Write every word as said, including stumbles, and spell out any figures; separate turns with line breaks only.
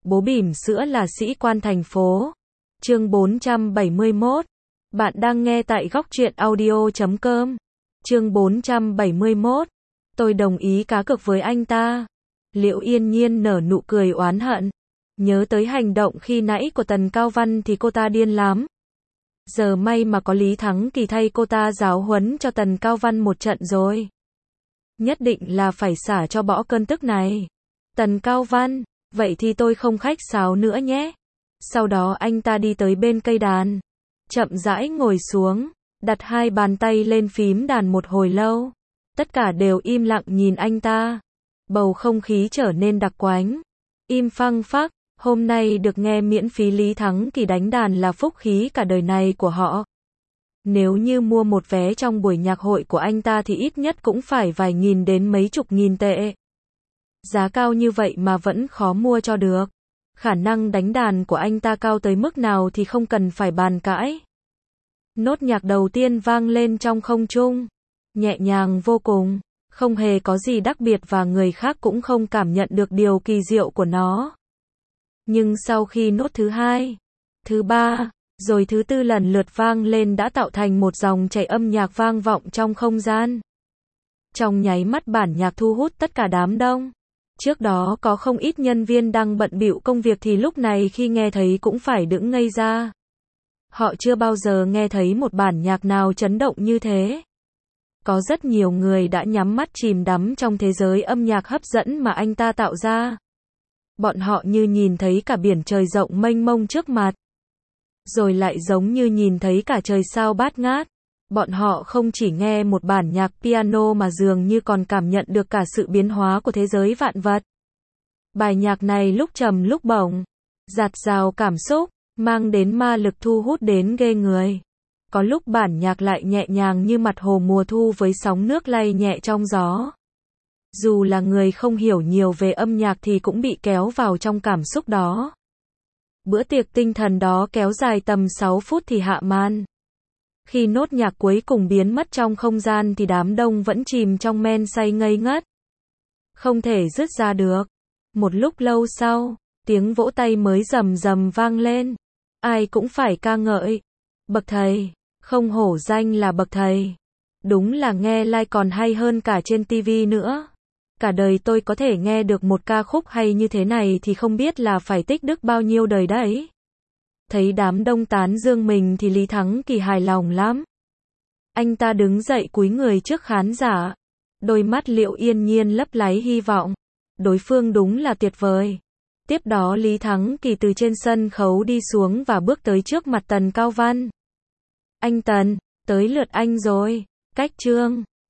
Bố bỉm sữa là sĩ quan thành phố. Chương bốn trăm bảy mươi mốt. Bạn đang nghe tại góc truyện audio chấm com. Chương bốn trăm bảy mươi mốt. Tôi đồng ý cá cược với anh ta. Liễu Yên Nhiên nở nụ cười oán hận. Nhớ tới hành động khi nãy của Tần Cao Văn thì cô ta điên lắm. Giờ may mà có Lý Thắng Kỳ thay cô ta giáo huấn cho Tần Cao Văn một trận rồi. Nhất định là phải xả cho bỏ cơn tức này. Tần Cao Văn, vậy thì tôi không khách sáo nữa nhé. Sau đó anh ta đi tới bên cây đàn. Chậm rãi ngồi xuống, đặt hai bàn tay lên phím đàn một hồi lâu. Tất cả đều im lặng nhìn anh ta. Bầu không khí trở nên đặc quánh. Im phăng phắc, hôm nay được nghe miễn phí Lý Thắng Kỳ đánh đàn là phúc khí cả đời này của họ. Nếu như mua một vé trong buổi nhạc hội của anh ta thì ít nhất cũng phải vài nghìn đến mấy chục nghìn tệ. Giá cao như vậy mà vẫn khó mua cho được. Khả năng đánh đàn của anh ta cao tới mức nào thì không cần phải bàn cãi. Nốt nhạc đầu tiên vang lên trong không trung. Nhẹ nhàng vô cùng, không hề có gì đặc biệt và người khác cũng không cảm nhận được điều kỳ diệu của nó. Nhưng sau khi nốt thứ hai, thứ ba, rồi thứ tư lần lượt vang lên đã tạo thành một dòng chảy âm nhạc vang vọng trong không gian. Trong nháy mắt bản nhạc thu hút tất cả đám đông. Trước đó có không ít nhân viên đang bận bịu công việc thì lúc này khi nghe thấy cũng phải đứng ngây ra. Họ chưa bao giờ nghe thấy một bản nhạc nào chấn động như thế. Có rất nhiều người đã nhắm mắt chìm đắm trong thế giới âm nhạc hấp dẫn mà anh ta tạo ra. Bọn họ như nhìn thấy cả biển trời rộng mênh mông trước mặt. Rồi lại giống như nhìn thấy cả trời sao bát ngát. Bọn họ không chỉ nghe một bản nhạc piano mà dường như còn cảm nhận được cả sự biến hóa của thế giới vạn vật. Bài nhạc này lúc trầm lúc bổng, dạt dào cảm xúc, mang đến ma lực thu hút đến ghê người. Có lúc bản nhạc lại nhẹ nhàng như mặt hồ mùa thu với sóng nước lay nhẹ trong gió. Dù là người không hiểu nhiều về âm nhạc thì cũng bị kéo vào trong cảm xúc đó. Bữa tiệc tinh thần đó kéo dài tầm sáu phút thì hạ màn. Khi nốt nhạc cuối cùng biến mất trong không gian thì đám đông vẫn chìm trong men say ngây ngất. Không thể dứt ra được. Một lúc lâu sau, tiếng vỗ tay mới rầm rầm vang lên. Ai cũng phải ca ngợi. Bậc thầy, không hổ danh là bậc thầy. Đúng là nghe live còn hay hơn cả trên ti vi nữa. Cả đời tôi có thể nghe được một ca khúc hay như thế này thì không biết là phải tích đức bao nhiêu đời đấy. Thấy đám đông tán dương mình thì Lý Thắng Kỳ hài lòng lắm. Anh ta đứng dậy cúi người trước khán giả. Đôi mắt Liễu Yên Nhiên lấp láy hy vọng. Đối phương đúng là tuyệt vời. Tiếp đó Lý Thắng Kỳ từ trên sân khấu đi xuống và bước tới trước mặt Tần Cao Văn. Anh Tần, tới lượt anh rồi. Cách chương.